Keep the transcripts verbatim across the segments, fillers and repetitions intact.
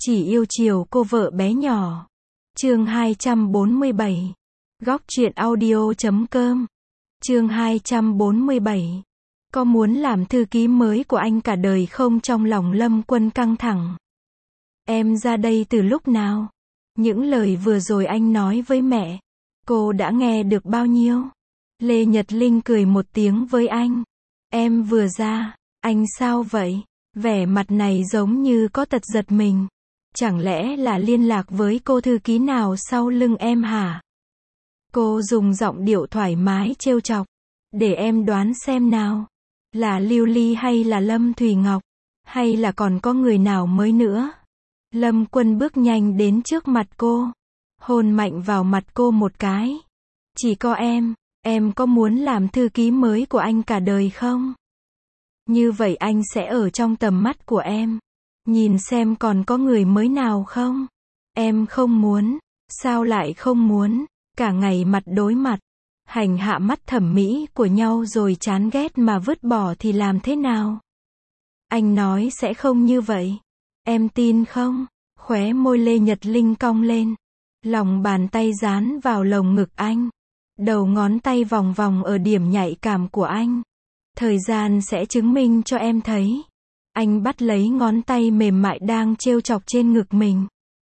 Chỉ yêu chiều cô vợ bé nhỏ. Chương hai trăm bốn mươi bảy. Góc truyện audio chấm com. Chương hai trăm bốn mươi bảy. Có muốn làm thư ký mới của anh cả đời không? Trong lòng Lâm Quân căng thẳng. Em ra đây từ lúc nào? Những lời vừa rồi anh nói với mẹ, cô đã nghe được bao nhiêu? Lê Nhật Linh cười một tiếng với anh. Em vừa ra, anh sao vậy? Vẻ mặt này giống như có tật giật mình. Chẳng lẽ là liên lạc với cô thư ký nào sau lưng em hả? Cô dùng giọng điệu thoải mái trêu chọc. Để em đoán xem nào. Là Lưu Ly hay là Lâm Thùy Ngọc? Hay là còn có người nào mới nữa? Lâm Quân bước nhanh đến trước mặt cô, hôn mạnh vào mặt cô một cái. Chỉ có em, em có muốn làm thư ký mới của anh cả đời không? Như vậy anh sẽ ở trong tầm mắt của em. Nhìn xem còn có người mới nào không? Em không muốn. Sao lại không muốn? Cả ngày mặt đối mặt, hành hạ mắt thẩm mỹ của nhau rồi chán ghét mà vứt bỏ thì làm thế nào? Anh nói sẽ không như vậy. Em tin không? Khóe môi Lê Nhật Linh cong lên. Lòng bàn tay dán vào lồng ngực anh. Đầu ngón tay vòng vòng ở điểm nhạy cảm của anh. Thời gian sẽ chứng minh cho em thấy. Anh bắt lấy ngón tay mềm mại đang trêu chọc trên ngực mình.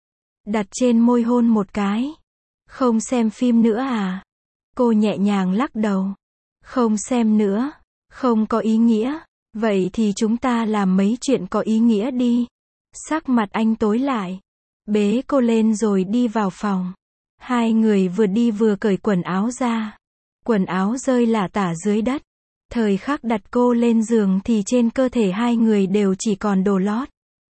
Đặt trên môi hôn một cái. Không xem phim nữa à? Cô nhẹ nhàng lắc đầu. Không xem nữa. Không có ý nghĩa. Vậy thì chúng ta làm mấy chuyện có ý nghĩa đi. Sắc mặt anh tối lại. Bế cô lên rồi đi vào phòng. Hai người vừa đi vừa cởi quần áo ra. Quần áo rơi lả tả dưới đất. Thời khắc đặt cô lên giường thì trên cơ thể hai người đều chỉ còn đồ lót.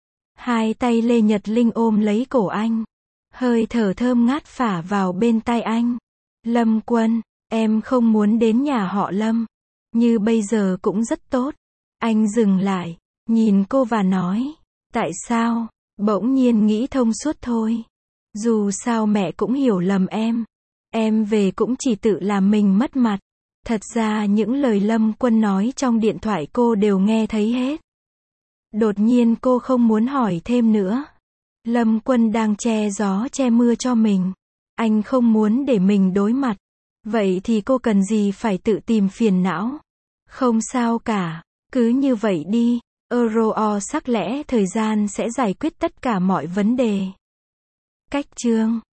Hai tay Lê Nhật Linh ôm lấy cổ anh. Hơi thở thơm ngát phả vào bên tai anh. Lâm Quân, em không muốn đến nhà họ Lâm. Như bây giờ cũng rất tốt. Anh dừng lại, nhìn cô và nói. Tại sao? Bỗng nhiên nghĩ thông suốt thôi. Dù sao mẹ cũng hiểu lầm em. Em về cũng chỉ tự làm mình mất mặt. Thật ra những lời Lâm Quân nói trong điện thoại cô đều nghe thấy hết. Đột nhiên cô không muốn hỏi thêm nữa. Lâm Quân đang che gió che mưa cho mình. Anh không muốn để mình đối mặt. Vậy thì cô cần gì phải tự tìm phiền não? Không sao cả. Cứ như vậy đi. Euro sắc lẽ thời gian sẽ giải quyết tất cả mọi vấn đề. Cách chương